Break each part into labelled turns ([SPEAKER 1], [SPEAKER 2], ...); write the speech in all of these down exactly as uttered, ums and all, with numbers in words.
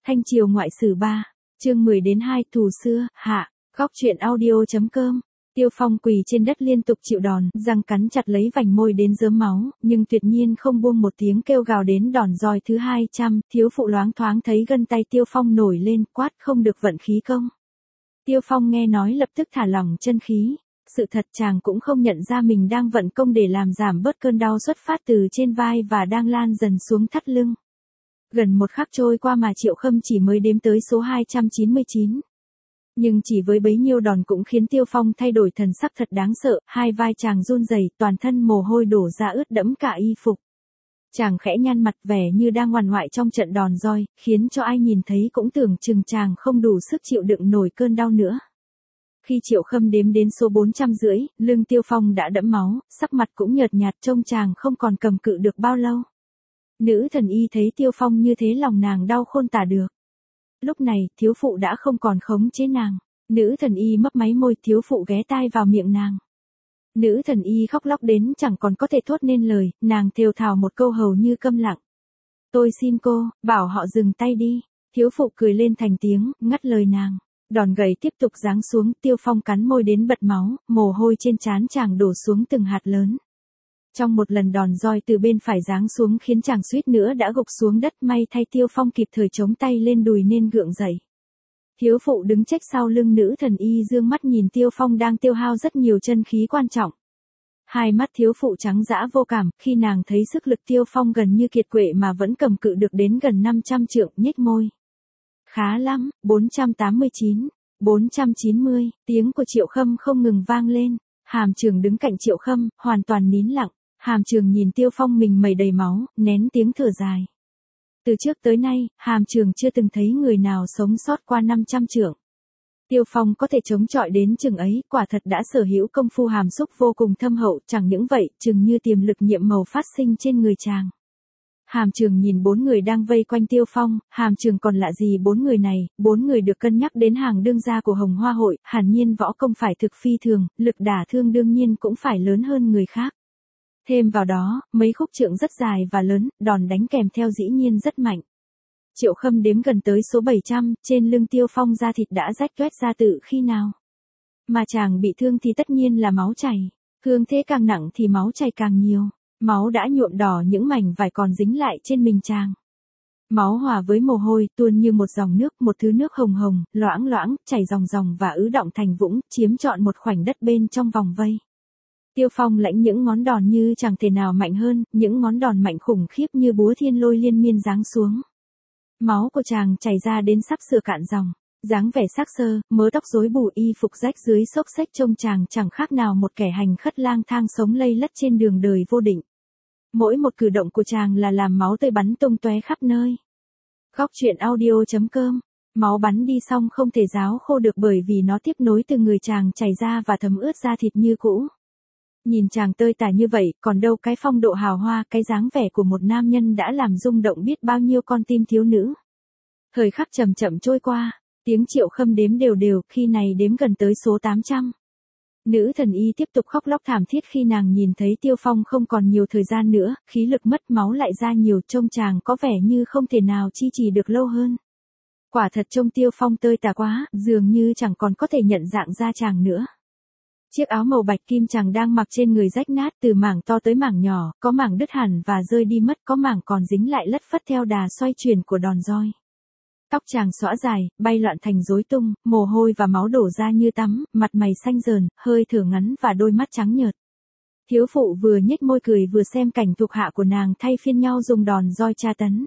[SPEAKER 1] Thanh Triều Ngoại Sử ba, chương mười đến hai, Thù Xưa, hạ, góc truyện audio.com. Tiêu Phong quỳ trên đất liên tục chịu đòn, răng cắn chặt lấy vành môi đến rớm máu, nhưng tuyệt nhiên không buông một tiếng kêu gào đến đòn roi thứ hai trăm, thiếu phụ loáng thoáng thấy gân tay Tiêu Phong nổi lên, quát không được vận khí công. Tiêu Phong nghe nói lập tức thả lỏng chân khí, sự thật chàng cũng không nhận ra mình đang vận công để làm giảm bớt cơn đau xuất phát từ trên vai và đang lan dần xuống thắt lưng. Gần một khắc trôi qua mà Triệu Khâm chỉ mới đếm tới số hai trăm chín mươi chín. Nhưng chỉ với bấy nhiêu đòn cũng khiến Tiêu Phong thay đổi thần sắc thật đáng sợ, hai vai chàng run rẩy, toàn thân mồ hôi đổ ra ướt đẫm cả y phục. Chàng khẽ nhăn mặt vẻ như đang ngoằn ngoại trong trận đòn roi, khiến cho ai nhìn thấy cũng tưởng chừng chàng không đủ sức chịu đựng nổi cơn đau nữa. Khi Triệu Khâm đếm đến số bốn trăm rưỡi, lưng Tiêu Phong đã đẫm máu, sắc mặt cũng nhợt nhạt, trông chàng không còn cầm cự được bao lâu. Nữ thần y thấy Tiêu Phong như thế lòng nàng đau khôn tả được. Lúc này, thiếu phụ đã không còn khống chế nàng. Nữ thần y mấp máy môi, thiếu phụ ghé tai vào miệng nàng. Nữ thần y khóc lóc đến chẳng còn có thể thốt nên lời, nàng thều thào một câu hầu như câm lặng. Tôi xin cô, bảo họ dừng tay đi. Thiếu phụ cười lên thành tiếng, ngắt lời nàng. Đòn gậy tiếp tục giáng xuống, Tiêu Phong cắn môi đến bật máu, mồ hôi trên trán chàng đổ xuống từng hạt lớn. Trong một lần đòn roi từ bên phải giáng xuống khiến chàng suýt nữa đã gục xuống đất, may thay Tiêu Phong kịp thời chống tay lên đùi nên gượng dậy. Thiếu phụ đứng trách sau lưng nữ thần y dương mắt nhìn Tiêu Phong đang tiêu hao rất nhiều chân khí quan trọng. Hai mắt thiếu phụ trắng dã vô cảm, khi nàng thấy sức lực Tiêu Phong gần như kiệt quệ mà vẫn cầm cự được đến gần năm trăm trượng, nhếch môi. Khá lắm, bốn trăm tám mươi chín, bốn trăm chín mươi, tiếng của Triệu Khâm không ngừng vang lên. Hàm Trường đứng cạnh Triệu Khâm, hoàn toàn nín lặng. Hàm Trường nhìn Tiêu Phong mình mẩy đầy máu, nén tiếng thở dài. Từ trước tới nay, Hàm Trường chưa từng thấy người nào sống sót qua năm trăm trượng. Tiêu Phong có thể chống chọi đến chừng ấy, quả thật đã sở hữu công phu hàm xúc vô cùng thâm hậu, chẳng những vậy, chừng như tiềm lực nhiệm màu phát sinh trên người chàng. Hàm Trường nhìn bốn người đang vây quanh Tiêu Phong, Hàm Trường còn lạ gì bốn người này, bốn người được cân nhắc đến hàng đương gia của Hồng Hoa hội, hẳn nhiên võ công phải thực phi thường, lực đả thương đương nhiên cũng phải lớn hơn người khác. Thêm vào đó, mấy khúc trượng rất dài và lớn, đòn đánh kèm theo dĩ nhiên rất mạnh. Triệu Khâm đếm gần tới số bảy trăm, trên lưng Tiêu Phong da thịt đã rách toét ra tự khi nào. Mà chàng bị thương thì tất nhiên là máu chảy, thương thế càng nặng thì máu chảy càng nhiều, máu đã nhuộm đỏ những mảnh vải còn dính lại trên mình chàng. Máu hòa với mồ hôi tuôn như một dòng nước, một thứ nước hồng hồng, loãng loãng, chảy ròng ròng và ứ đọng thành vũng, chiếm trọn một khoảnh đất bên trong vòng vây. Tiêu Phong lãnh những ngón đòn như chẳng thể nào mạnh hơn, những ngón đòn mạnh khủng khiếp như búa thiên lôi liên miên giáng xuống. Máu của chàng chảy ra đến sắp sửa cạn dòng, dáng vẻ xác xơ, mớ tóc rối bù, y phục rách dưới xốc xếch, trông chàng chẳng khác nào một kẻ hành khất lang thang sống lây lất trên đường đời vô định. Mỗi một cử động của chàng là làm máu tươi bắn tung tóe khắp nơi. Góc truyện audio.com. Máu bắn đi xong không thể ráo khô được bởi vì nó tiếp nối từ người chàng chảy ra và thấm ướt da thịt như cũ. Nhìn chàng tơi tả như vậy, còn đâu cái phong độ hào hoa, cái dáng vẻ của một nam nhân đã làm rung động biết bao nhiêu con tim thiếu nữ. Thời khắc chậm chậm trôi qua, tiếng Triệu Khâm đếm đều đều, khi này đếm gần tới số tám trăm. Nữ thần y tiếp tục khóc lóc thảm thiết khi nàng nhìn thấy Tiêu Phong không còn nhiều thời gian nữa, khí lực mất, máu lại ra nhiều, trông chàng có vẻ như không thể nào chi trì được lâu hơn. Quả thật trông Tiêu Phong tơi tả quá, dường như chẳng còn có thể nhận dạng ra chàng nữa. Chiếc áo màu bạch kim chàng đang mặc trên người rách nát, từ mảng to tới mảng nhỏ, có mảng đứt hẳn và rơi đi mất, có mảng còn dính lại lất phất theo đà xoay chuyển của đòn roi. Tóc chàng xõa dài, bay loạn thành rối tung, mồ hôi và máu đổ ra như tắm, mặt mày xanh rờn, hơi thở ngắn và đôi mắt trắng nhợt. Thiếu phụ vừa nhếch môi cười vừa xem cảnh thuộc hạ của nàng thay phiên nhau dùng đòn roi tra tấn.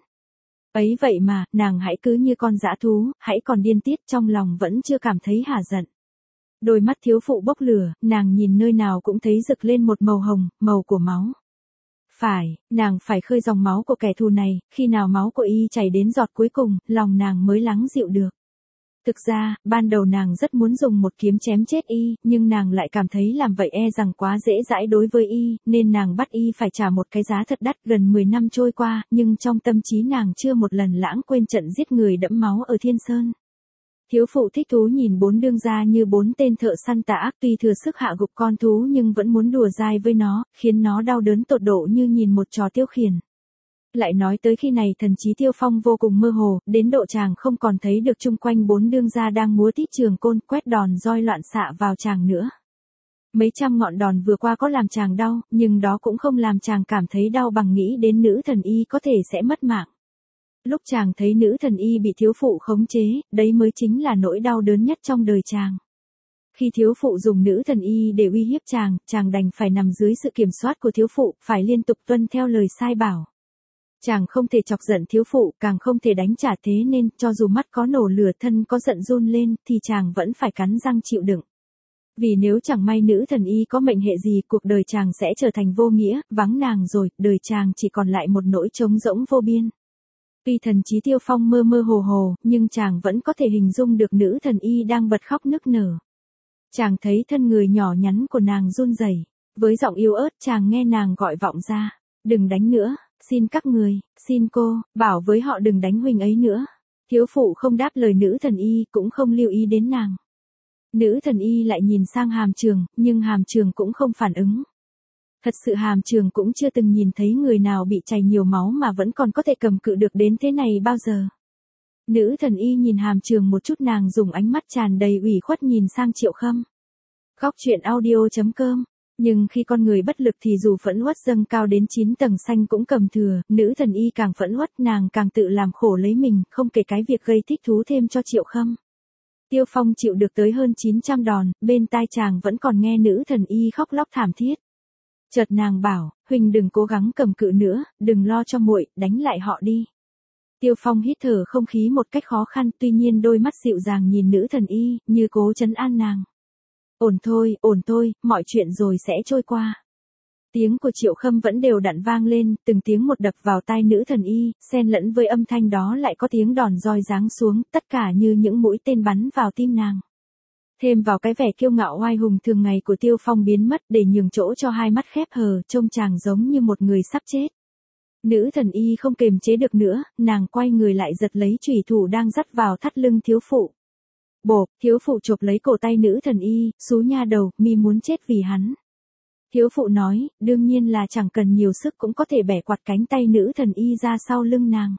[SPEAKER 1] Ấy vậy mà, nàng hãy cứ như con dã thú, hãy còn điên tiết, trong lòng vẫn chưa cảm thấy hả giận. Đôi mắt thiếu phụ bốc lửa, nàng nhìn nơi nào cũng thấy rực lên một màu hồng, màu của máu. Phải, nàng phải khơi dòng máu của kẻ thù này, khi nào máu của y chảy đến giọt cuối cùng, lòng nàng mới lắng dịu được. Thực ra, ban đầu nàng rất muốn dùng một kiếm chém chết y, nhưng nàng lại cảm thấy làm vậy e rằng quá dễ dãi đối với y, nên nàng bắt y phải trả một cái giá thật đắt. Gần mười năm trôi qua, nhưng trong tâm trí nàng chưa một lần lãng quên trận giết người đẫm máu ở Thiên Sơn. Thiếu phụ thích thú nhìn bốn đương gia như bốn tên thợ săn tà ác, tuy thừa sức hạ gục con thú nhưng vẫn muốn đùa dai với nó, khiến nó đau đớn tột độ như nhìn một trò tiêu khiển. Lại nói tới khi này thần trí Tiêu Phong vô cùng mơ hồ, đến độ chàng không còn thấy được chung quanh bốn đương gia đang múa tít trường côn quét đòn roi loạn xạ vào chàng nữa. Mấy trăm ngọn đòn vừa qua có làm chàng đau, nhưng đó cũng không làm chàng cảm thấy đau bằng nghĩ đến nữ thần y có thể sẽ mất mạng. Lúc chàng thấy nữ thần y bị thiếu phụ khống chế, đấy mới chính là nỗi đau đớn nhất trong đời chàng. Khi thiếu phụ dùng nữ thần y để uy hiếp chàng, chàng đành phải nằm dưới sự kiểm soát của thiếu phụ, phải liên tục tuân theo lời sai bảo. Chàng không thể chọc giận thiếu phụ, càng không thể đánh trả, thế nên, cho dù mắt có nổ lửa, thân có giận run lên, thì chàng vẫn phải cắn răng chịu đựng. Vì nếu chẳng may nữ thần y có mệnh hệ gì, cuộc đời chàng sẽ trở thành vô nghĩa, vắng nàng rồi, đời chàng chỉ còn lại một nỗi trống rỗng vô biên. Tuy thần trí Tiêu Phong mơ mơ hồ hồ, nhưng chàng vẫn có thể hình dung được nữ thần y đang bật khóc nức nở. Chàng thấy thân người nhỏ nhắn của nàng run rẩy, với giọng yếu ớt chàng nghe nàng gọi vọng ra, đừng đánh nữa, xin các người, xin cô, bảo với họ đừng đánh huynh ấy nữa. Thiếu phụ không đáp lời nữ thần y, cũng không lưu ý đến nàng. Nữ thần y lại nhìn sang Hàm Trường, nhưng Hàm Trường cũng không phản ứng. Thật sự Hàm Trường cũng chưa từng nhìn thấy người nào bị chảy nhiều máu mà vẫn còn có thể cầm cự được đến thế này bao giờ. Nữ thần y nhìn Hàm Trường một chút, nàng dùng ánh mắt tràn đầy ủy khuất nhìn sang Triệu Khâm. Góc truyện audio chấm com. Nhưng khi con người bất lực thì dù phẫn uất dâng cao đến chín tầng xanh cũng cầm thừa, nữ thần y càng phẫn uất nàng càng tự làm khổ lấy mình, không kể cái việc gây thích thú thêm cho Triệu Khâm. Tiêu Phong chịu được tới hơn chín trăm đòn, bên tai chàng vẫn còn nghe nữ thần y khóc lóc thảm thiết. Chợt nàng bảo, huynh đừng cố gắng cầm cự nữa, đừng lo cho muội, đánh lại họ đi. Tiêu Phong hít thở không khí một cách khó khăn, tuy nhiên đôi mắt dịu dàng nhìn nữ thần y, như cố trấn an nàng. Ổn thôi, ổn thôi, mọi chuyện rồi sẽ trôi qua. Tiếng của Triệu Khâm vẫn đều đặn vang lên, từng tiếng một đập vào tai nữ thần y, xen lẫn với âm thanh đó lại có tiếng đòn roi giáng xuống, tất cả như những mũi tên bắn vào tim nàng. Thêm vào cái vẻ kiêu ngạo oai hùng thường ngày của Tiêu Phong biến mất để nhường chỗ cho hai mắt khép hờ, trông chàng giống như một người sắp chết. Nữ thần y không kềm chế được nữa, nàng quay người lại giật lấy chủy thủ đang dắt vào thắt lưng thiếu phụ. Bộp, thiếu phụ chộp lấy cổ tay nữ thần y, xú nha đầu, mi muốn chết vì hắn. Thiếu phụ nói, đương nhiên là chẳng cần nhiều sức cũng có thể bẻ quạt cánh tay nữ thần y ra sau lưng nàng.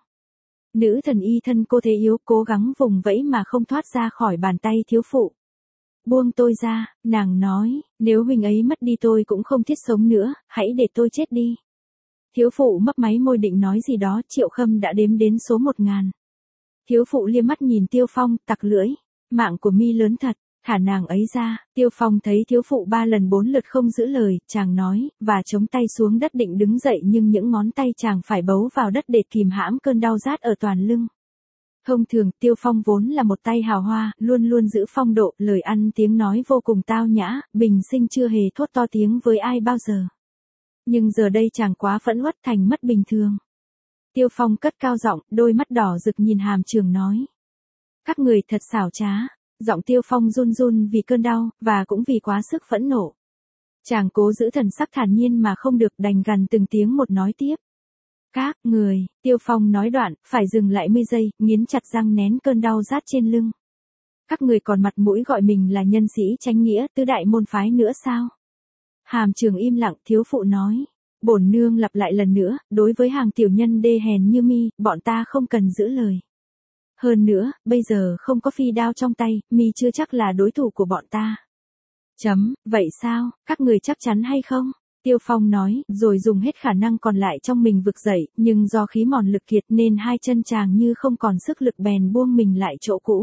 [SPEAKER 1] Nữ thần y thân cô thế yếu, cố gắng vùng vẫy mà không thoát ra khỏi bàn tay thiếu phụ. Buông tôi ra, nàng nói, nếu huynh ấy mất đi tôi cũng không thiết sống nữa, hãy để tôi chết đi. Thiếu phụ mấp máy môi định nói gì đó, Triệu Khâm đã đếm đến số một ngàn. Thiếu phụ liếc mắt nhìn Tiêu Phong, tặc lưỡi, mạng của mi lớn thật, thả nàng ấy ra. Tiêu Phong thấy thiếu phụ ba lần bốn lượt không giữ lời, chàng nói, và chống tay xuống đất định đứng dậy nhưng những ngón tay chàng phải bấu vào đất để kìm hãm cơn đau rát ở toàn lưng. Thông thường, Tiêu Phong vốn là một tay hào hoa, luôn luôn giữ phong độ, lời ăn tiếng nói vô cùng tao nhã, bình sinh chưa hề thốt to tiếng với ai bao giờ. Nhưng giờ đây chàng quá phẫn uất thành mất bình thường. Tiêu Phong cất cao giọng, đôi mắt đỏ rực nhìn Hàm Trường nói. Các người thật xảo trá. Giọng Tiêu Phong run run vì cơn đau, và cũng vì quá sức phẫn nộ. Chàng cố giữ thần sắc thản nhiên mà không được, đành gằn từng tiếng một nói tiếp. Các người, Tiêu Phong nói đoạn, phải dừng lại mươi giây, nghiến chặt răng nén cơn đau rát trên lưng. Các người còn mặt mũi gọi mình là nhân sĩ chánh nghĩa, tứ đại môn phái nữa sao? Hàm Trường im lặng, thiếu phụ nói. Bổn nương lặp lại lần nữa, đối với hàng tiểu nhân đê hèn như mi, bọn ta không cần giữ lời. Hơn nữa, bây giờ không có phi đao trong tay, mi chưa chắc là đối thủ của bọn ta. Chấm, vậy sao, các người chắc chắn hay không? Tiêu Phong nói, rồi dùng hết khả năng còn lại trong mình vực dậy, nhưng do khí mòn lực kiệt nên hai chân chàng như không còn sức lực bèn buông mình lại chỗ cũ.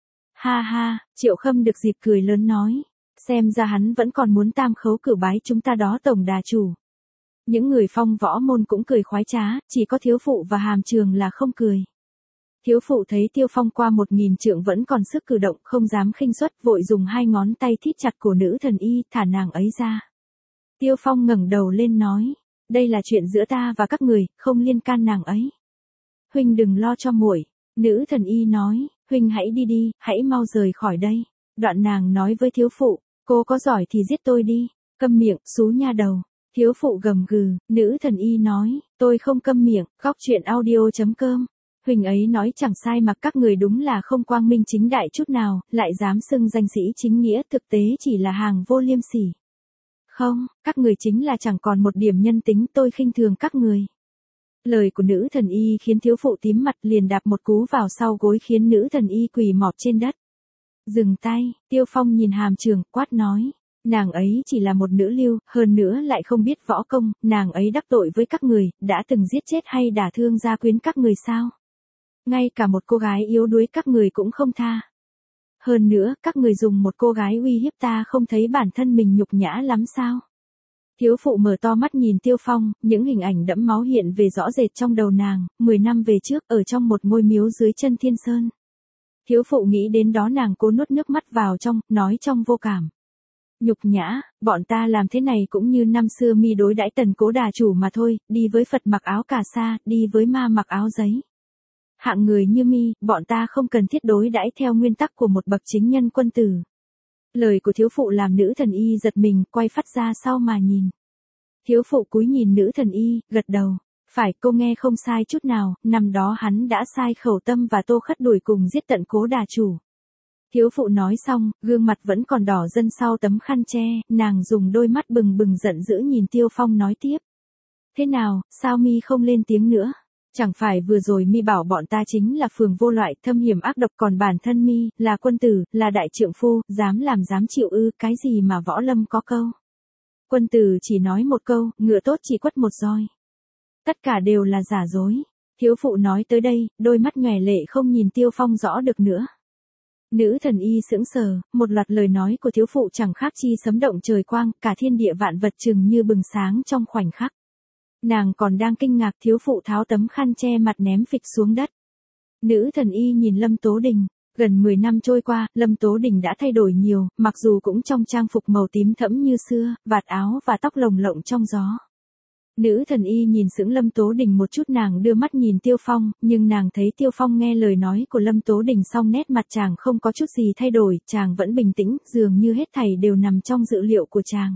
[SPEAKER 1] Ha ha, Triệu Khâm được dịp cười lớn nói, xem ra hắn vẫn còn muốn tam khấu cử bái chúng ta đó tổng đà chủ. Những người phong võ môn cũng cười khoái trá, chỉ có thiếu phụ và Hàm Trường là không cười. Thiếu phụ thấy Tiêu Phong qua một nghìn trượng vẫn còn sức cử động, không dám khinh suất, vội dùng hai ngón tay thít chặt cổ nữ thần y, thả nàng ấy ra. Tiêu Phong ngẩng đầu lên nói, đây là chuyện giữa ta và các người, không liên can nàng ấy. Huynh đừng lo cho muội. Nữ thần y nói, huynh hãy đi đi, hãy mau rời khỏi đây. Đoạn nàng nói với thiếu phụ, cô có giỏi thì giết tôi đi, câm miệng, xú nha đầu. Thiếu phụ gầm gừ, nữ thần y nói, tôi không câm miệng, góc truyện audio chấm com. Huynh ấy nói chẳng sai mà các người đúng là không quang minh chính đại chút nào, lại dám xưng danh sĩ chính nghĩa, thực tế chỉ là hàng vô liêm sỉ. Không, các người chính là chẳng còn một điểm nhân tính, tôi khinh thường các người. Lời của nữ thần y khiến thiếu phụ tím mặt liền đạp một cú vào sau gối khiến nữ thần y quỳ mọp trên đất. Dừng tay, Tiêu Phong nhìn Hàm Trường, quát nói. Nàng ấy chỉ là một nữ lưu, hơn nữa lại không biết võ công, nàng ấy đắc tội với các người, đã từng giết chết hay đả thương gia quyến các người sao? Ngay cả một cô gái yếu đuối các người cũng không tha. Hơn nữa, các người dùng một cô gái uy hiếp ta không thấy bản thân mình nhục nhã lắm sao? Thiếu phụ mở to mắt nhìn Tiêu Phong, những hình ảnh đẫm máu hiện về rõ rệt trong đầu nàng, mười năm về trước ở trong một ngôi miếu dưới chân Thiên Sơn. Thiếu phụ nghĩ đến đó nàng cố nuốt nước mắt vào trong, nói trong vô cảm. Nhục nhã, bọn ta làm thế này cũng như năm xưa mi đối đãi Tần Cố Đà chủ mà thôi, đi với Phật mặc áo cà sa, đi với ma mặc áo giấy. Hạng người như mi, bọn ta không cần thiết đối đãi theo nguyên tắc của một bậc chính nhân quân tử. Lời của thiếu phụ làm nữ thần y giật mình, quay phát ra sau mà nhìn. Thiếu phụ cúi nhìn nữ thần y, gật đầu. Phải, cô nghe không sai chút nào, năm đó hắn đã sai Khẩu Tâm và Tô Khất đuổi cùng giết tận Cố Đà chủ. Thiếu phụ nói xong, gương mặt vẫn còn đỏ dần sau tấm khăn che, nàng dùng đôi mắt bừng bừng giận dữ nhìn Tiêu Phong nói tiếp. Thế nào, sao mi không lên tiếng nữa? Chẳng phải vừa rồi mi bảo bọn ta chính là phường vô loại, thâm hiểm ác độc, còn bản thân mi, là quân tử, là đại trượng phu, dám làm dám chịu ư, cái gì mà võ lâm có câu. Quân tử chỉ nói một câu, ngựa tốt chỉ quất một roi. Tất cả đều là giả dối. Thiếu phụ nói tới đây, đôi mắt nhòe lệ không nhìn Tiêu Phong rõ được nữa. Nữ thần y sững sờ, một loạt lời nói của thiếu phụ chẳng khác chi sấm động trời quang, cả thiên địa vạn vật chừng như bừng sáng trong khoảnh khắc. Nàng còn đang kinh ngạc, thiếu phụ tháo tấm khăn che mặt ném phịch xuống đất. Nữ thần y nhìn Lâm Tố Đình, gần mười năm trôi qua, Lâm Tố Đình đã thay đổi nhiều, mặc dù cũng trong trang phục màu tím thẫm như xưa, vạt áo và tóc lồng lộng trong gió. Nữ thần y nhìn sững Lâm Tố Đình một chút, nàng đưa mắt nhìn Tiêu Phong, nhưng nàng thấy Tiêu Phong nghe lời nói của Lâm Tố Đình xong nét mặt chàng không có chút gì thay đổi, chàng vẫn bình tĩnh, dường như hết thảy đều nằm trong dự liệu của chàng.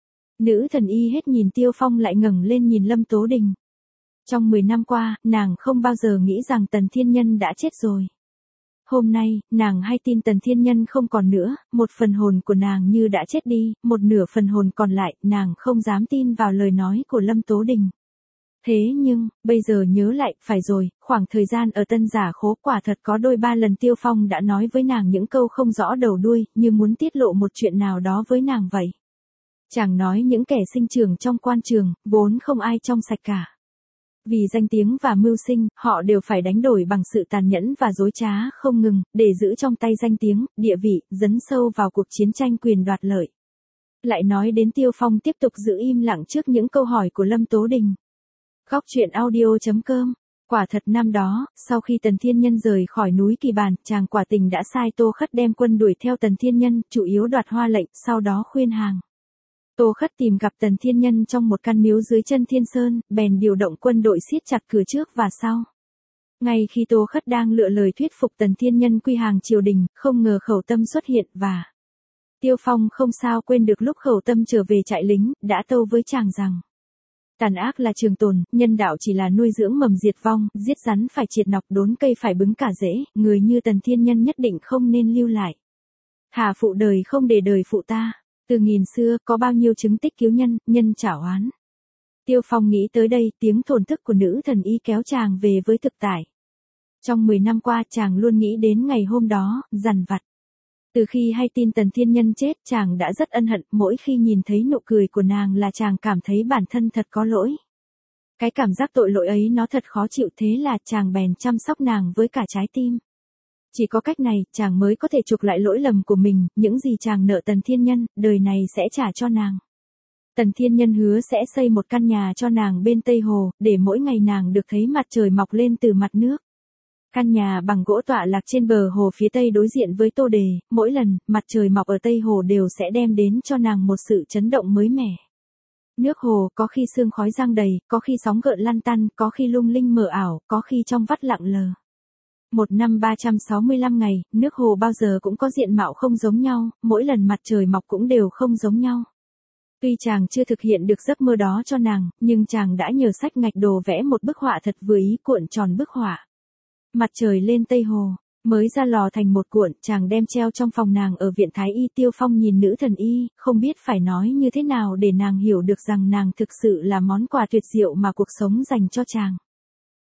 [SPEAKER 1] Nữ thần y hết nhìn Tiêu Phong lại ngẩng lên nhìn Lâm Tố Đình. Trong mười năm qua, nàng không bao giờ nghĩ rằng Tần Thiên Nhân đã chết rồi. Hôm nay, nàng hay tin Tần Thiên Nhân không còn nữa, một phần hồn của nàng như đã chết đi, một nửa phần hồn còn lại, nàng không dám tin vào lời nói của Lâm Tố Đình. Thế nhưng, bây giờ nhớ lại, phải rồi, khoảng thời gian ở Tân Giả Khố quả thật có đôi ba lần Tiêu Phong đã nói với nàng những câu không rõ đầu đuôi, như muốn tiết lộ một chuyện nào đó với nàng vậy. Chàng nói những kẻ sinh trưởng trong quan trường, vốn không ai trong sạch cả. Vì danh tiếng và mưu sinh, họ đều phải đánh đổi bằng sự tàn nhẫn và dối trá không ngừng, để giữ trong tay danh tiếng, địa vị, dấn sâu vào cuộc chiến tranh quyền đoạt lợi. Lại nói đến Tiêu Phong tiếp tục giữ im lặng trước những câu hỏi của Lâm Tố Đình. Góc truyện audio chấm com. Quả thật năm đó, sau khi Tần Thiên Nhân rời khỏi núi Kỳ Bàn, chàng quả tình đã sai Tô Khất đem quân đuổi theo Tần Thiên Nhân, chủ yếu đoạt hoa lệnh, sau đó khuyên hàng. Tô Khất tìm gặp Tần Thiên Nhân trong một căn miếu dưới chân Thiên Sơn, bèn điều động quân đội siết chặt cửa trước và sau. Ngay khi Tô Khất đang lựa lời thuyết phục Tần Thiên Nhân quy hàng triều đình, không ngờ Khẩu Tâm xuất hiện và Tiêu Phong không sao quên được lúc Khẩu Tâm trở về trại lính, đã tâu với chàng rằng tàn ác là trường tồn, nhân đạo chỉ là nuôi dưỡng mầm diệt vong, giết rắn phải triệt nọc, đốn cây phải bứng cả rễ, người như Tần Thiên Nhân nhất định không nên lưu lại. Hà phụ đời không để đời phụ ta. Từ nghìn xưa, có bao nhiêu chứng tích cứu nhân, nhân trả oán. Tiêu Phong nghĩ tới đây, tiếng thổn thức của nữ thần y kéo chàng về với thực tại. Trong mười năm qua, chàng luôn nghĩ đến ngày hôm đó, dằn vặt. Từ khi hay tin Tần Thiên Nhân chết, chàng đã rất ân hận, mỗi khi nhìn thấy nụ cười của nàng là chàng cảm thấy bản thân thật có lỗi. Cái cảm giác tội lỗi ấy nó thật khó chịu, thế là chàng bèn chăm sóc nàng với cả trái tim. Chỉ có cách này, chàng mới có thể chuộc lại lỗi lầm của mình, những gì chàng nợ Tần Thiên Nhân, đời này sẽ trả cho nàng. Tần Thiên Nhân hứa sẽ xây một căn nhà cho nàng bên Tây Hồ, để mỗi ngày nàng được thấy mặt trời mọc lên từ mặt nước. Căn nhà bằng gỗ tọa lạc trên bờ hồ phía Tây đối diện với Tô Đề, mỗi lần, mặt trời mọc ở Tây Hồ đều sẽ đem đến cho nàng một sự chấn động mới mẻ. Nước hồ, có khi sương khói giăng đầy, có khi sóng gợn lăn tăn, có khi lung linh mờ ảo, có khi trong vắt lặng lờ. Một năm ba trăm sáu mươi lăm ngày, nước hồ bao giờ cũng có diện mạo không giống nhau, mỗi lần mặt trời mọc cũng đều không giống nhau. Tuy chàng chưa thực hiện được giấc mơ đó cho nàng, nhưng chàng đã nhờ sách ngạch đồ vẽ một bức họa thật vừa ý, cuộn tròn bức họa. Mặt trời lên Tây Hồ, mới ra lò thành một cuộn, chàng đem treo trong phòng nàng ở viện Thái Y. Tiêu Phong nhìn nữ thần y, không biết phải nói như thế nào để nàng hiểu được rằng nàng thực sự là món quà tuyệt diệu mà cuộc sống dành cho chàng.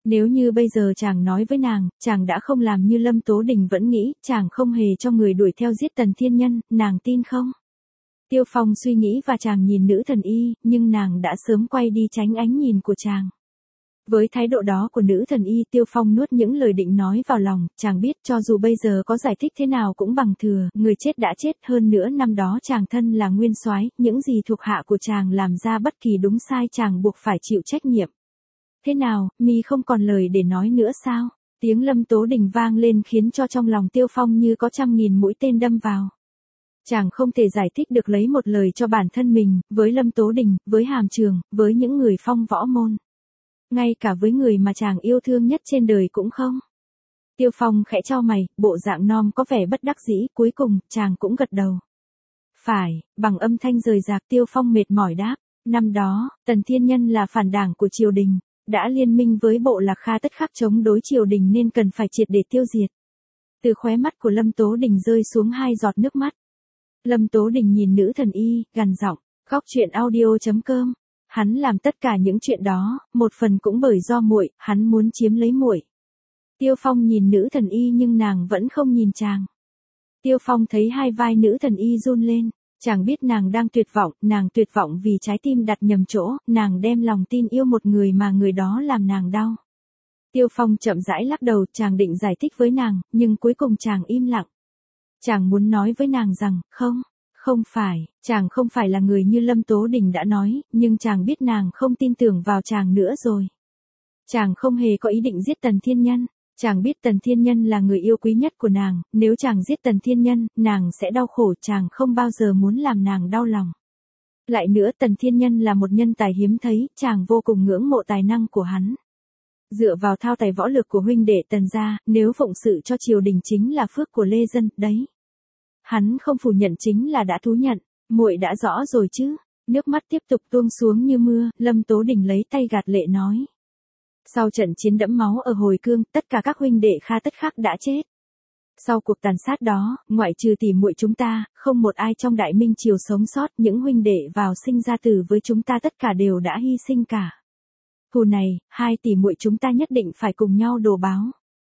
[SPEAKER 1] Nếu như bây giờ chàng nói với nàng, chàng đã không làm như Lâm Tố Đình vẫn nghĩ, chàng không hề cho người đuổi theo giết Tần Thiên Nhân, nàng tin không? Tiêu Phong suy nghĩ và chàng nhìn nữ thần y, nhưng nàng đã sớm quay đi tránh ánh nhìn của chàng. Với thái độ đó của nữ thần y, Tiêu Phong nuốt những lời định nói vào lòng, chàng biết cho dù bây giờ có giải thích thế nào cũng bằng thừa, người chết đã chết, hơn nữa năm đó chàng thân là nguyên soái, những gì thuộc hạ của chàng làm ra bất kỳ đúng sai chàng buộc phải chịu trách nhiệm. Thế nào, mi không còn lời để nói nữa sao? Tiếng Lâm Tố Đình vang lên khiến cho trong lòng Tiêu Phong như có trăm nghìn mũi tên đâm vào. Chàng không thể giải thích được lấy một lời cho bản thân mình, với Lâm Tố Đình, với Hàm Trường, với những người phong võ môn. Ngay cả với người mà chàng yêu thương nhất trên đời cũng không. Tiêu Phong khẽ chau mày, bộ dạng non có vẻ bất đắc dĩ, cuối cùng, chàng cũng gật đầu. Phải, bằng âm thanh rời rạc Tiêu Phong mệt mỏi đáp, năm đó, Tần Thiên Nhân là phản đảng của triều đình, đã liên minh với bộ Lạc Kha tất khắc chống đối triều đình nên cần phải triệt để tiêu diệt. Từ khóe mắt của Lâm Tố Đình rơi xuống hai giọt nước mắt. Lâm Tố Đình nhìn nữ thần y, gằn giọng, góc chuyện audio chấm com. Hắn làm tất cả những chuyện đó, một phần cũng bởi do muội, hắn muốn chiếm lấy muội. Tiêu Phong nhìn nữ thần y nhưng nàng vẫn không nhìn chàng. Tiêu Phong thấy hai vai nữ thần y run lên, chàng biết nàng đang tuyệt vọng, nàng tuyệt vọng vì trái tim đặt nhầm chỗ, nàng đem lòng tin yêu một người mà người đó làm nàng đau. Tiêu Phong chậm rãi lắc đầu, chàng định giải thích với nàng, nhưng cuối cùng chàng im lặng. Chàng muốn nói với nàng rằng, không, không phải, chàng không phải là người như Lâm Tố Đình đã nói, nhưng chàng biết nàng không tin tưởng vào chàng nữa rồi. Chàng không hề có ý định giết Tần Thiên Nhân, chàng biết Tần Thiên Nhân là người yêu quý nhất của nàng, nếu chàng giết Tần Thiên Nhân, nàng sẽ đau khổ, chàng không bao giờ muốn làm nàng đau lòng. Lại nữa Tần Thiên Nhân là một nhân tài hiếm thấy, chàng vô cùng ngưỡng mộ tài năng của hắn. Dựa vào thao tài võ lực của huynh đệ Tần gia, nếu phụng sự cho triều đình chính là phước của lê dân, đấy. Hắn không phủ nhận chính là đã thú nhận, muội đã rõ rồi chứ. Nước mắt tiếp tục tuôn xuống như mưa, Lâm Tố Đình lấy tay gạt lệ nói. Sau trận chiến đẫm máu ở Hồi Cương, tất cả các huynh đệ Kha tất khắc đã chết. Sau cuộc tàn sát đó, ngoại trừ tỷ muội chúng ta, không một ai trong Đại Minh triều sống sót, những huynh đệ vào sinh ra tử với chúng ta tất cả đều đã hy sinh cả. Thù này, hai tỷ muội chúng ta nhất định phải cùng nhau đổ báo.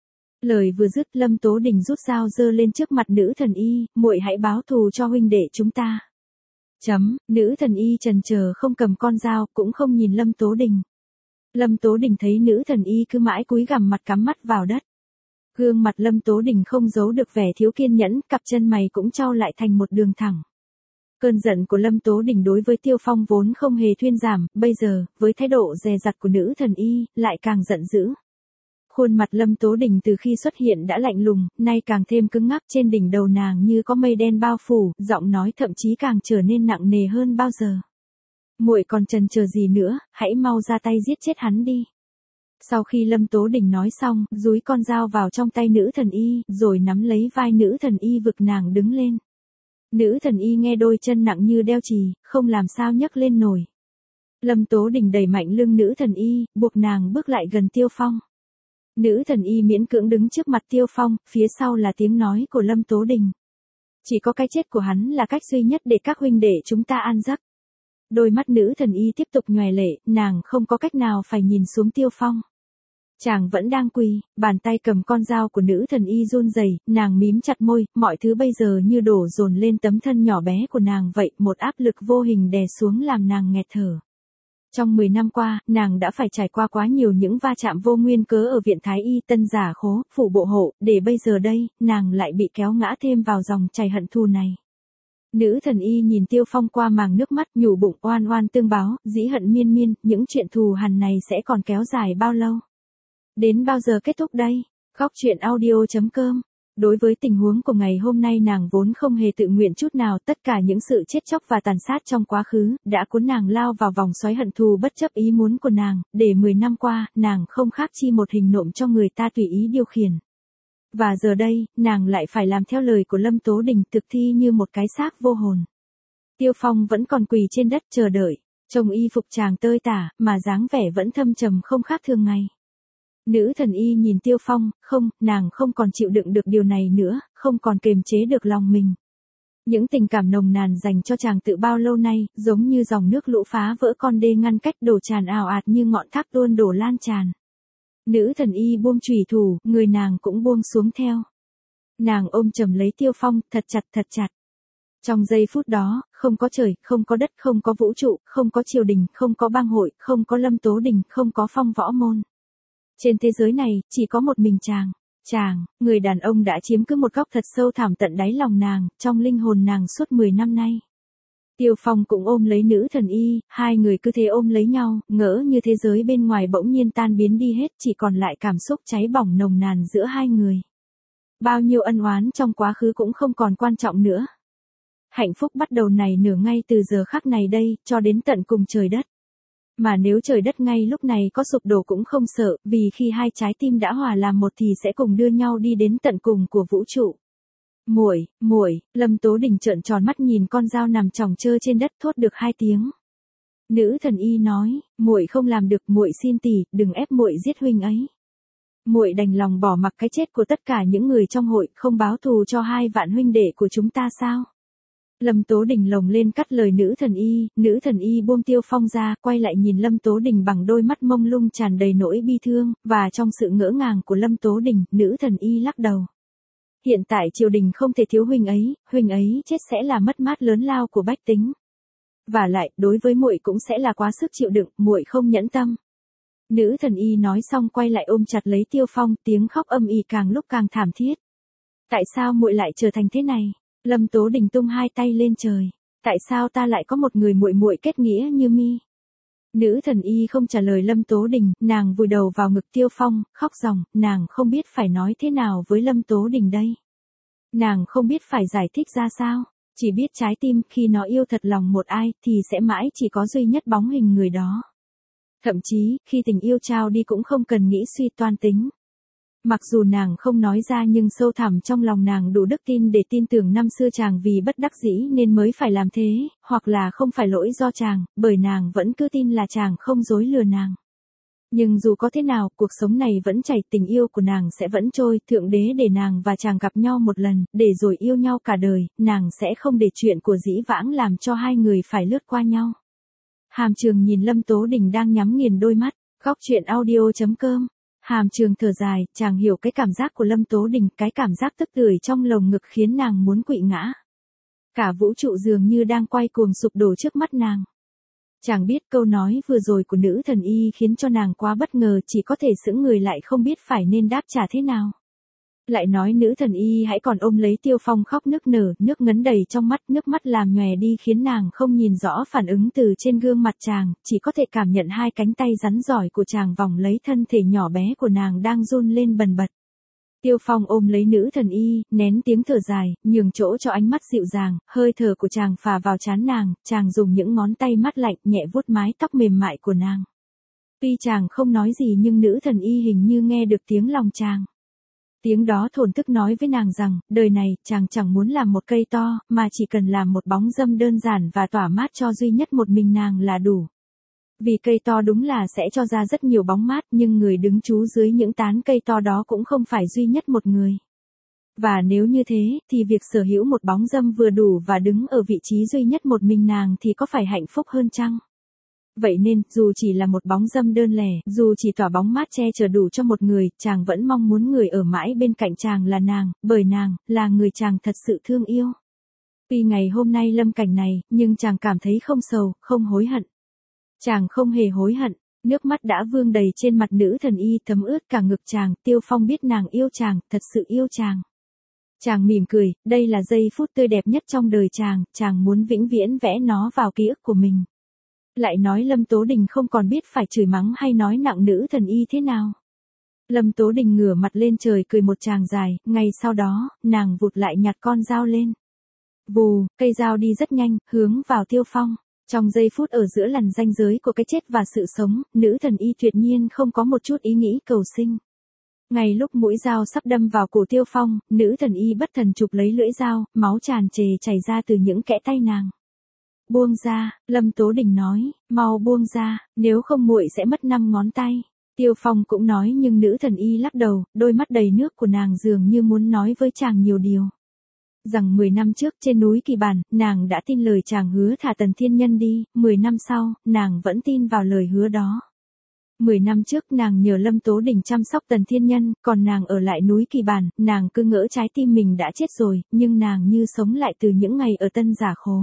[SPEAKER 1] Lời vừa dứt, Lâm Tố Đình rút dao giơ lên trước mặt nữ thần y, muội hãy báo thù cho huynh đệ chúng ta. Chấm, nữ thần y trần chờ không cầm con dao, cũng không nhìn Lâm Tố Đình. Lâm Tố Đình thấy nữ thần y cứ mãi cúi gằm mặt cắm mắt vào đất. Gương mặt Lâm Tố Đình không giấu được vẻ thiếu kiên nhẫn, cặp chân mày cũng chau lại thành một đường thẳng. Cơn giận của Lâm Tố Đình đối với Tiêu Phong vốn không hề thuyên giảm, bây giờ, với thái độ dè dặt của nữ thần y, lại càng giận dữ. Khuôn mặt Lâm Tố Đình từ khi xuất hiện đã lạnh lùng, nay càng thêm cứng ngắc, trên đỉnh đầu nàng như có mây đen bao phủ, giọng nói thậm chí càng trở nên nặng nề hơn bao giờ. Muội còn chần chờ gì nữa, hãy mau ra tay giết chết hắn đi. Sau khi Lâm Tố Đình nói xong, dúi con dao vào trong tay nữ thần y, rồi nắm lấy vai nữ thần y vực nàng đứng lên. Nữ thần y nghe đôi chân nặng như đeo chì, không làm sao nhấc lên nổi. Lâm Tố Đình đẩy mạnh lưng nữ thần y, buộc nàng bước lại gần Tiêu Phong. Nữ thần y miễn cưỡng đứng trước mặt Tiêu Phong, phía sau là tiếng nói của Lâm Tố Đình. Chỉ có cái chết của hắn là cách duy nhất để các huynh đệ chúng ta an giấc. Đôi mắt nữ thần y tiếp tục nhòe lệ, nàng không có cách nào phải nhìn xuống Tiêu Phong. Chàng vẫn đang quỳ, bàn tay cầm con dao của nữ thần y run rẩy, nàng mím chặt môi, mọi thứ bây giờ như đổ dồn lên tấm thân nhỏ bé của nàng vậy, một áp lực vô hình đè xuống làm nàng nghẹt thở. Trong mười năm qua, nàng đã phải trải qua quá nhiều những va chạm vô nguyên cớ ở viện Thái Y, Tân Giả Khố, Phủ Bộ Hộ, để bây giờ đây, nàng lại bị kéo ngã thêm vào dòng chảy hận thù này. Nữ thần y nhìn Tiêu Phong qua màng nước mắt, nhủ bụng oan oan tương báo, dĩ hận miên miên, những chuyện thù hằn này sẽ còn kéo dài bao lâu? Đến bao giờ kết thúc đây? Góc chuyện audio chấm com. Đối với tình huống của ngày hôm nay nàng vốn không hề tự nguyện chút nào, tất cả những sự chết chóc và tàn sát trong quá khứ, đã cuốn nàng lao vào vòng xoáy hận thù bất chấp ý muốn của nàng, để mười năm qua, nàng không khác chi một hình nộm cho người ta tùy ý điều khiển. Và giờ đây, nàng lại phải làm theo lời của Lâm Tố Đình, thực thi như một cái xác vô hồn. Tiêu Phong vẫn còn quỳ trên đất chờ đợi, trông y phục chàng tơi tả, mà dáng vẻ vẫn thâm trầm không khác thường ngày. Nữ thần y nhìn Tiêu Phong, không, nàng không còn chịu đựng được điều này nữa, không còn kiềm chế được lòng mình. Những tình cảm nồng nàn dành cho chàng tự bao lâu nay, giống như dòng nước lũ phá vỡ con đê ngăn cách đổ tràn ào ạt như ngọn thác tuôn đổ lan tràn. Nữ thần y buông chủy thủ, người nàng cũng buông xuống theo. Nàng ôm chầm lấy Tiêu Phong, thật chặt thật chặt. Trong giây phút đó, không có trời, không có đất, không có vũ trụ, không có triều đình, không có bang hội, không có Lâm Tố Đình, không có Phong Võ Môn. Trên thế giới này, chỉ có một mình chàng. Chàng, người đàn ông đã chiếm cứ một góc thật sâu thẳm tận đáy lòng nàng, trong linh hồn nàng suốt mười năm nay. Tiêu Phong cũng ôm lấy nữ thần y, hai người cứ thế ôm lấy nhau, ngỡ như thế giới bên ngoài bỗng nhiên tan biến đi hết, chỉ còn lại cảm xúc cháy bỏng nồng nàn giữa hai người. Bao nhiêu ân oán trong quá khứ cũng không còn quan trọng nữa. Hạnh phúc bắt đầu nảy nở ngay từ giờ khắc này đây, cho đến tận cùng trời đất. Mà nếu trời đất ngay lúc này có sụp đổ cũng không sợ, vì khi hai trái tim đã hòa làm một thì sẽ cùng đưa nhau đi đến tận cùng của vũ trụ. Muội, muội, Lâm Tố Đình trợn tròn mắt nhìn con dao nằm chòng chơ trên đất thốt được hai tiếng. Nữ thần y nói, muội không làm được, muội xin tỷ, đừng ép muội giết huynh ấy. Muội đành lòng bỏ mặc cái chết của tất cả những người trong hội, không báo thù cho hai vạn huynh đệ của chúng ta sao? Lâm Tố Đình lồng lên cắt lời nữ thần y, nữ thần y buông Tiêu Phong ra, quay lại nhìn Lâm Tố Đình bằng đôi mắt mông lung tràn đầy nỗi bi thương, và trong sự ngỡ ngàng của Lâm Tố Đình, nữ thần y lắc đầu. Hiện tại triều đình không thể thiếu huynh ấy, huynh ấy chết sẽ là mất mát lớn lao của bách tính. Và lại, đối với muội cũng sẽ là quá sức chịu đựng, muội không nhẫn tâm. Nữ thần y nói xong quay lại ôm chặt lấy Tiêu Phong, tiếng khóc âm ỉ càng lúc càng thảm thiết. Tại sao muội lại trở thành thế này? Lâm Tố Đình tung hai tay lên trời. Tại sao ta lại có một người muội muội kết nghĩa như mi? Nữ thần y không trả lời Lâm Tố Đình, nàng vùi đầu vào ngực Tiêu Phong, khóc ròng, nàng không biết phải nói thế nào với Lâm Tố Đình đây. Nàng không biết phải giải thích ra sao, chỉ biết trái tim khi nó yêu thật lòng một ai thì sẽ mãi chỉ có duy nhất bóng hình người đó. Thậm chí, khi tình yêu trao đi cũng không cần nghĩ suy toan tính. Mặc dù nàng không nói ra nhưng sâu thẳm trong lòng nàng đủ đức tin để tin tưởng năm xưa chàng vì bất đắc dĩ nên mới phải làm thế, hoặc là không phải lỗi do chàng, bởi nàng vẫn cứ tin là chàng không dối lừa nàng. Nhưng dù có thế nào, cuộc sống này vẫn chảy, tình yêu của nàng sẽ vẫn trôi, Thượng Đế để nàng và chàng gặp nhau một lần, để rồi yêu nhau cả đời, nàng sẽ không để chuyện của dĩ vãng làm cho hai người phải lướt qua nhau. Hàm Trường nhìn Lâm Tố Đình đang nhắm nghiền đôi mắt, góc truyện audio chấm com. Hàm Trường thở dài, chàng hiểu cái cảm giác của Lâm Tố Đình, cái cảm giác tức tưởi trong lồng ngực khiến nàng muốn quỵ ngã. Cả vũ trụ dường như đang quay cuồng sụp đổ trước mắt nàng. Chàng biết câu nói vừa rồi của nữ thần y khiến cho nàng quá bất ngờ, chỉ có thể sững người lại không biết phải nên đáp trả thế nào. Lại nói nữ thần y hãy còn ôm lấy Tiêu Phong khóc nức nở, nước ngấn đầy trong mắt, nước mắt làm nhòe đi khiến nàng không nhìn rõ phản ứng từ trên gương mặt chàng, chỉ có thể cảm nhận hai cánh tay rắn giỏi của chàng vòng lấy thân thể nhỏ bé của nàng đang run lên bần bật. Tiêu Phong ôm lấy nữ thần y, nén tiếng thở dài, nhường chỗ cho ánh mắt dịu dàng, hơi thở của chàng phả vào trán nàng, chàng dùng những ngón tay mát lạnh nhẹ vuốt mái tóc mềm mại của nàng. Tuy chàng không nói gì nhưng nữ thần y hình như nghe được tiếng lòng chàng. Tiếng đó thổn thức nói với nàng rằng, đời này, chàng chẳng muốn làm một cây to, mà chỉ cần làm một bóng râm đơn giản và tỏa mát cho duy nhất một mình nàng là đủ. Vì cây to đúng là sẽ cho ra rất nhiều bóng mát, nhưng người đứng trú dưới những tán cây to đó cũng không phải duy nhất một người. Và nếu như thế, thì việc sở hữu một bóng râm vừa đủ và đứng ở vị trí duy nhất một mình nàng thì có phải hạnh phúc hơn chăng? Vậy nên, dù chỉ là một bóng râm đơn lẻ, dù chỉ tỏa bóng mát che chở đủ cho một người, chàng vẫn mong muốn người ở mãi bên cạnh chàng là nàng, bởi nàng, là người chàng thật sự thương yêu. Tuy ngày hôm nay lâm cảnh này, nhưng chàng cảm thấy không sầu, không hối hận. Chàng không hề hối hận, nước mắt đã vương đầy trên mặt nữ thần y thấm ướt cả ngực chàng, Tiêu Phong biết nàng yêu chàng, thật sự yêu chàng. Chàng mỉm cười, đây là giây phút tươi đẹp nhất trong đời chàng, chàng muốn vĩnh viễn vẽ nó vào ký ức của mình. Lại nói Lâm Tố Đình không còn biết phải chửi mắng hay nói nặng nữ thần y thế nào. Lâm Tố Đình ngửa mặt lên trời cười một tràng dài, ngay sau đó, nàng vụt lại nhặt con dao lên. Vù, cây dao đi rất nhanh, hướng vào Tiêu Phong. Trong giây phút ở giữa lằn ranh giới của cái chết và sự sống, nữ thần y tuyệt nhiên không có một chút ý nghĩ cầu sinh. Ngay lúc mũi dao sắp đâm vào cổ Tiêu Phong, nữ thần y bất thần chụp lấy lưỡi dao, máu tràn trề chảy ra từ những kẽ tay nàng. Buông ra, Lâm Tố Đình nói, mau buông ra, nếu không muội sẽ mất năm ngón tay. Tiêu Phong cũng nói nhưng nữ thần y lắc đầu, đôi mắt đầy nước của nàng dường như muốn nói với chàng nhiều điều. Rằng mười năm trước trên núi Kỳ Bản, nàng đã tin lời chàng hứa thả Tần Thiên Nhân đi, mười năm sau, nàng vẫn tin vào lời hứa đó. Mười năm trước nàng nhờ Lâm Tố Đình chăm sóc Tần Thiên Nhân, còn nàng ở lại núi Kỳ Bản, nàng cứ ngỡ trái tim mình đã chết rồi, nhưng nàng như sống lại từ những ngày ở Tân Giả Khố.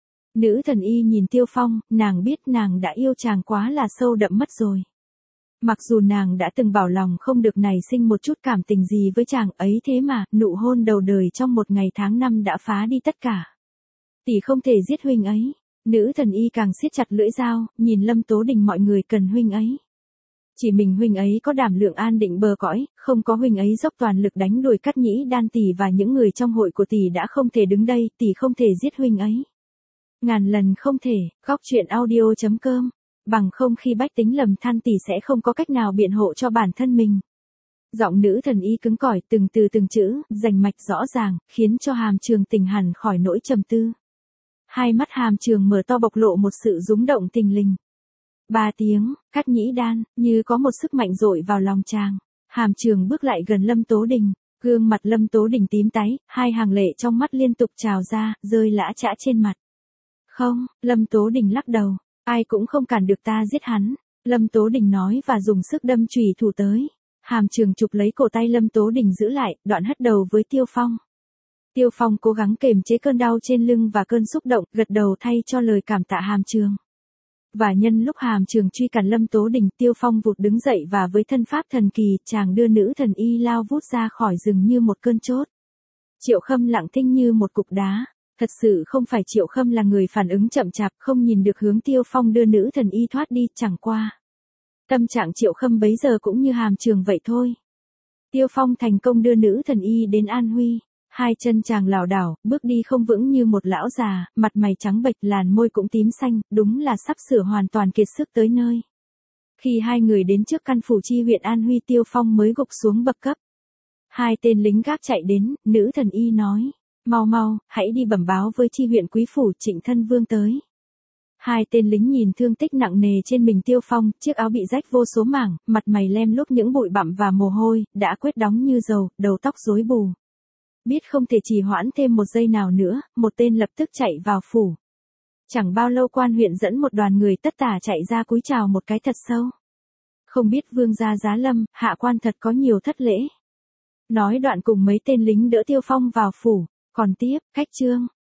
[SPEAKER 1] Nữ thần y nhìn Tiêu Phong, nàng biết nàng đã yêu chàng quá là sâu đậm mất rồi. Mặc dù nàng đã từng bảo lòng không được nảy sinh một chút cảm tình gì với chàng ấy, thế mà, nụ hôn đầu đời trong một ngày tháng năm đã phá đi tất cả. Tỷ không thể giết huynh ấy. Nữ thần y càng siết chặt lưỡi dao, nhìn Lâm Tố Đình, mọi người cần huynh ấy. Chỉ mình huynh ấy có đảm lượng an định bờ cõi, không có huynh ấy dốc toàn lực đánh đuổi Cát Nhĩ Đan tỷ và những người trong hội của tỷ đã không thể đứng đây, tỷ không thể giết huynh ấy. Ngàn lần không thể. Góc truyện audio chấm com. Bằng không khi bách tính lầm than tỷ sẽ không có cách nào biện hộ cho bản thân mình. Giọng nữ thần y cứng cỏi, từng từ từng chữ, rành mạch rõ ràng, khiến cho Hàm Trường tỉnh hẳn khỏi nỗi trầm tư. Hai mắt Hàm Trường mở to bộc lộ một sự rúng động tình lình. Ba tiếng, Cát Nhĩ Đan, như có một sức mạnh dội vào lòng chàng. Hàm Trường bước lại gần Lâm Tố Đình, gương mặt Lâm Tố Đình tím tái, hai hàng lệ trong mắt liên tục trào ra, rơi lã chã trên mặt. Không, Lâm Tố Đình lắc đầu, ai cũng không cản được ta giết hắn. Lâm Tố Đình nói và dùng sức đâm chùy thủ tới. Hàm Trường chụp lấy cổ tay Lâm Tố Đình giữ lại, đoạn hất đầu với Tiêu Phong. Tiêu Phong cố gắng kềm chế cơn đau trên lưng và cơn xúc động, gật đầu thay cho lời cảm tạ Hàm Trường. Và nhân lúc Hàm Trường truy cản Lâm Tố Đình, Tiêu Phong vụt đứng dậy và với thân pháp thần kỳ, chàng đưa nữ thần y lao vút ra khỏi rừng như một cơn chốt. Triệu Khâm lặng thinh như một cục đá. Thật sự không phải Triệu Khâm là người phản ứng chậm chạp, không nhìn được hướng Tiêu Phong đưa nữ thần y thoát đi, chẳng qua. Tâm trạng Triệu Khâm bấy giờ cũng như Hàm Trường vậy thôi. Tiêu Phong thành công đưa nữ thần y đến An Huy. Hai chân chàng lảo đảo, bước đi không vững như một lão già, mặt mày trắng bệch, làn môi cũng tím xanh, đúng là sắp sửa hoàn toàn kiệt sức tới nơi. Khi hai người đến trước căn phủ chi huyện An Huy, Tiêu Phong mới gục xuống bậc cấp. Hai tên lính gác chạy đến, nữ thần y nói, mau mau, hãy đi bẩm báo với chi huyện quý phủ, Trịnh Thân Vương tới. Hai tên lính nhìn thương tích nặng nề trên mình Tiêu Phong, chiếc áo bị rách vô số mảng, mặt mày lem luốc những bụi bặm và mồ hôi, đã quết đóng như dầu, đầu tóc rối bù. Biết không thể trì hoãn thêm một giây nào nữa, một tên lập tức chạy vào phủ. Chẳng bao lâu quan huyện dẫn một đoàn người tất tả chạy ra cúi chào một cái thật sâu. Không biết vương gia Giá Lâm, hạ quan thật có nhiều thất lễ. Nói đoạn cùng mấy tên lính đỡ Tiêu Phong vào phủ, còn tiếp, cách chương.